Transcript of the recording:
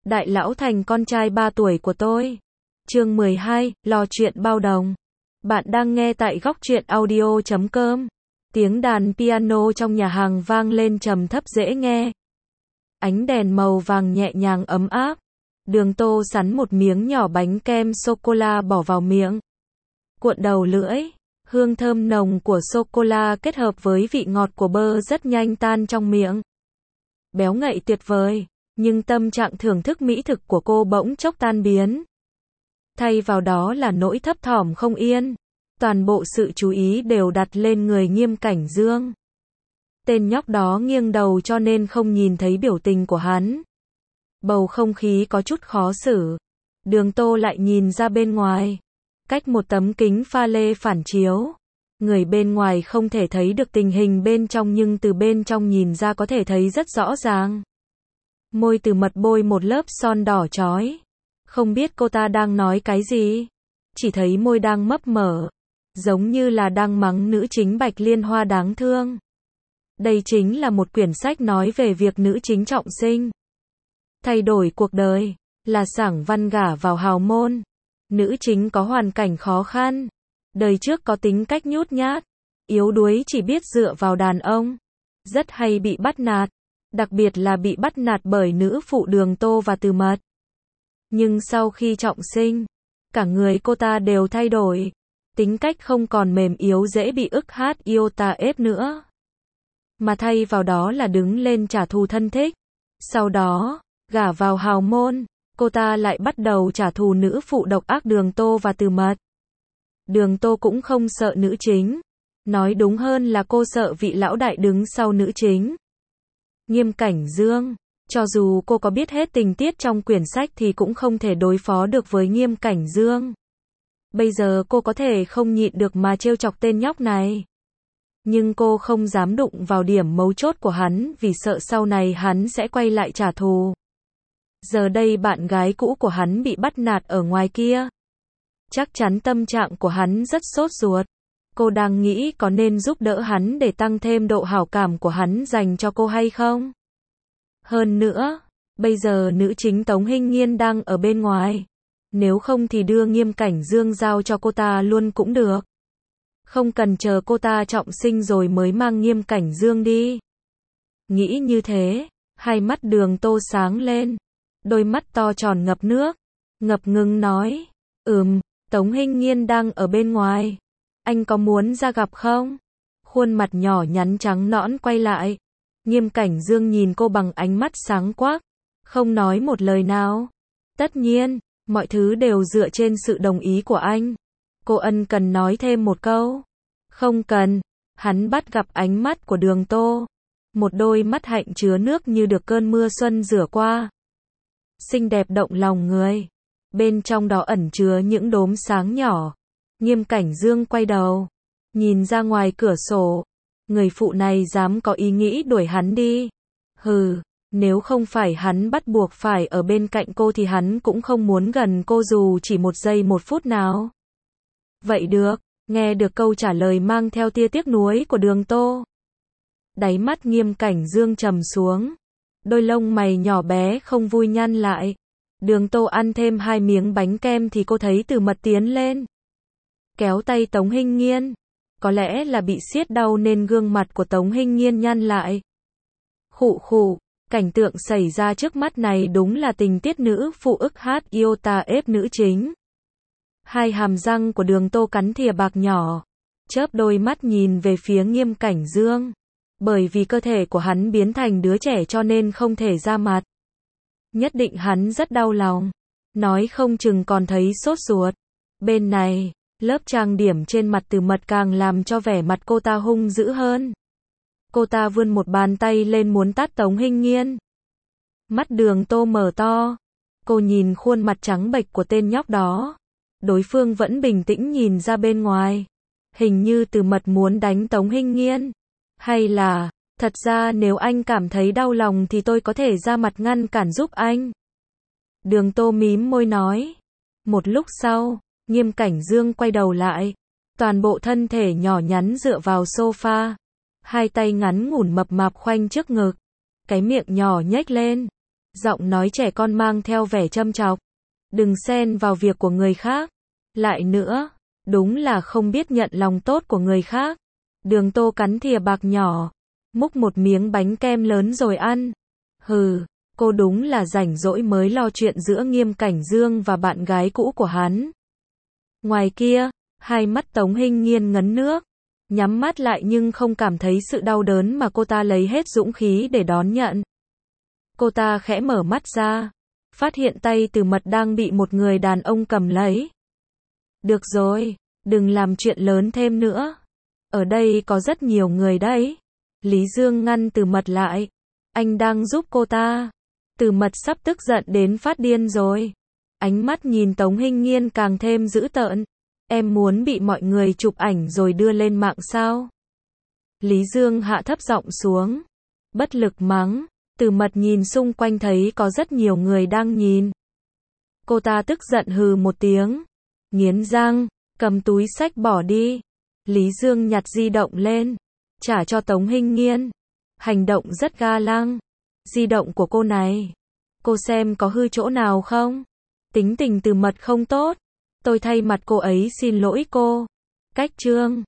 Đại lão thành con trai 3 tuổi của tôi. Chương 12, lò chuyện bao đồng. Bạn đang nghe tại góc truyện audio.com. Tiếng đàn piano trong nhà hàng vang lên trầm thấp dễ nghe. Ánh đèn màu vàng nhẹ nhàng ấm áp. Đường Tô sắn một miếng nhỏ bánh kem sô-cô-la bỏ vào miệng. Cuộn đầu lưỡi. Hương thơm nồng của sô-cô-la kết hợp với vị ngọt của bơ rất nhanh tan trong miệng. Béo ngậy tuyệt vời. Nhưng tâm trạng thưởng thức mỹ thực của cô bỗng chốc tan biến. Thay vào đó là nỗi thấp thỏm không yên. Toàn bộ sự chú ý đều đặt lên người Nghiêm Cảnh Dương. Tên nhóc đó nghiêng đầu cho nên không nhìn thấy biểu tình của hắn. Bầu không khí có chút khó xử. Đường Tô lại nhìn ra bên ngoài. Cách một tấm kính pha lê phản chiếu. Người bên ngoài không thể thấy được tình hình bên trong nhưng từ bên trong nhìn ra có thể thấy rất rõ ràng. Môi Từ Mật bôi một lớp son đỏ chói. Không biết cô ta đang nói cái gì. Chỉ thấy môi đang mấp mở. Giống như là đang mắng nữ chính Bạch Liên Hoa đáng thương. Đây chính là một quyển sách nói về việc nữ chính trọng sinh. Thay đổi cuộc đời. Là sảng văn gả vào hào môn. Nữ chính có hoàn cảnh khó khăn. Đời trước có tính cách nhút nhát. Yếu đuối chỉ biết dựa vào đàn ông. Rất hay bị bắt nạt. Đặc biệt là bị bắt nạt bởi nữ phụ Đường Tô và Từ Mật. Nhưng sau khi trọng sinh, cả người cô ta đều thay đổi. Tính cách không còn mềm yếu dễ bị ức hát yêu ta ép nữa. Mà thay vào đó là đứng lên trả thù thân thích. Sau đó, gả vào hào môn, cô ta lại bắt đầu trả thù nữ phụ độc ác Đường Tô và Từ Mật. Đường Tô cũng không sợ nữ chính. Nói đúng hơn là cô sợ vị lão đại đứng sau nữ chính. Nghiêm Cảnh Dương. Cho dù cô có biết hết tình tiết trong quyển sách thì cũng không thể đối phó được với Nghiêm Cảnh Dương. Bây giờ cô có thể không nhịn được mà trêu chọc tên nhóc này. Nhưng cô không dám đụng vào điểm mấu chốt của hắn vì sợ sau này hắn sẽ quay lại trả thù. Giờ đây bạn gái cũ của hắn bị bắt nạt ở ngoài kia. Chắc chắn tâm trạng của hắn rất sốt ruột. Cô đang nghĩ có nên giúp đỡ hắn để tăng thêm độ hảo cảm của hắn dành cho cô hay không? Hơn nữa, bây giờ nữ chính Tống Hinh Nghiên đang ở bên ngoài. Nếu không thì đưa Nghiêm Cảnh Dương giao cho cô ta luôn cũng được. Không cần chờ cô ta trọng sinh rồi mới mang Nghiêm Cảnh Dương đi. Nghĩ như thế, hai mắt Đường Tô sáng lên. Đôi mắt to tròn ngập nước. Ngập ngừng nói, Tống Hinh Nghiên đang ở bên ngoài. Anh có muốn ra gặp không? Khuôn mặt nhỏ nhắn trắng nõn quay lại. Nghiêm Cảnh Dương nhìn cô bằng ánh mắt sáng quắc. Không nói một lời nào. Tất nhiên, mọi thứ đều dựa trên sự đồng ý của anh. Cô ân cần nói thêm một câu. Không cần. Hắn bắt gặp ánh mắt của Đường Tô. Một đôi mắt hạnh chứa nước như được cơn mưa xuân rửa qua. Xinh đẹp động lòng người. Bên trong đó ẩn chứa những đốm sáng nhỏ. Nghiêm Cảnh Dương quay đầu. Nhìn ra ngoài cửa sổ. Người phụ này dám có ý nghĩ đuổi hắn đi. Hừ, nếu không phải hắn bắt buộc phải ở bên cạnh cô thì hắn cũng không muốn gần cô dù chỉ 1 giây 1 phút nào. Vậy được, nghe được câu trả lời mang theo tia tiếc nuối của Đường Tô. Đáy mắt Nghiêm Cảnh Dương trầm xuống. Đôi lông mày nhỏ bé không vui nhăn lại. Đường Tô ăn thêm 2 miếng bánh kem thì cô thấy Từ Mật tiến lên. Kéo tay Tống Hinh Nghiên. Có lẽ là bị siết đau nên gương mặt của Tống Hinh Nghiên nhăn lại. Khụ khụ, cảnh tượng xảy ra trước mắt này đúng là tình tiết nữ phụ ức hát yêu ta ép nữ chính. Hai hàm răng của Đường Tô cắn thìa bạc nhỏ. Chớp đôi mắt nhìn về phía Nghiêm Cảnh Dương. Bởi vì cơ thể của hắn biến thành đứa trẻ cho nên không thể ra mặt. Nhất định hắn rất đau lòng. Nói không chừng còn thấy sốt ruột. Bên này, lớp trang điểm trên mặt Từ Mật càng làm cho vẻ mặt cô ta hung dữ hơn. Cô ta vươn một bàn tay lên muốn tát Tống Hinh Nghiên. Mắt Đường Tô mở to. Cô nhìn khuôn mặt trắng bệch của tên nhóc đó. Đối phương vẫn bình tĩnh nhìn ra bên ngoài. Hình như Từ Mật muốn đánh Tống Hinh Nghiên. Hay là, thật ra nếu anh cảm thấy đau lòng thì tôi có thể ra mặt ngăn cản giúp anh. Đường Tô mím môi nói. Một lúc sau, Nghiêm Cảnh Dương quay đầu lại. Toàn bộ thân thể nhỏ nhắn dựa vào sofa. Hai tay ngắn ngủn mập mạp khoanh trước ngực. Cái miệng nhỏ nhếch lên. Giọng nói trẻ con mang theo vẻ châm chọc. Đừng xen vào việc của người khác. Lại nữa, đúng là không biết nhận lòng tốt của người khác. Đường Tô cắn thìa bạc nhỏ, múc một miếng bánh kem lớn rồi ăn. Hừ, cô đúng là rảnh rỗi mới lo chuyện giữa Nghiêm Cảnh Dương và bạn gái cũ của hắn. Ngoài kia, hai mắt Tống Hinh Nhiên ngấn nước, nhắm mắt lại nhưng không cảm thấy sự đau đớn mà cô ta lấy hết dũng khí để đón nhận. Cô ta khẽ mở mắt ra, phát hiện tay Từ Mật đang bị một người đàn ông cầm lấy. Được rồi, đừng làm chuyện lớn thêm nữa. Ở đây có rất nhiều người đấy. Lý Dương ngăn Từ Mật lại. Anh đang giúp cô ta. Từ Mật sắp tức giận đến phát điên rồi. Ánh mắt nhìn Tống Hinh Nhiên càng thêm dữ tợn. Em muốn bị mọi người chụp ảnh rồi đưa lên mạng sao? Lý Dương hạ thấp giọng xuống. Bất lực mắng. Từ Mật nhìn xung quanh thấy có rất nhiều người đang nhìn. Cô ta tức giận hừ một tiếng. Nghiến răng, cầm túi xách bỏ đi. Lý Dương nhặt di động lên, trả cho Tống Hinh Nhiên. Hành động rất ga lăng. Di động của cô này, cô xem có hư chỗ nào không? Tính tình Từ Mật không tốt. Tôi thay mặt cô ấy xin lỗi cô. Cách chương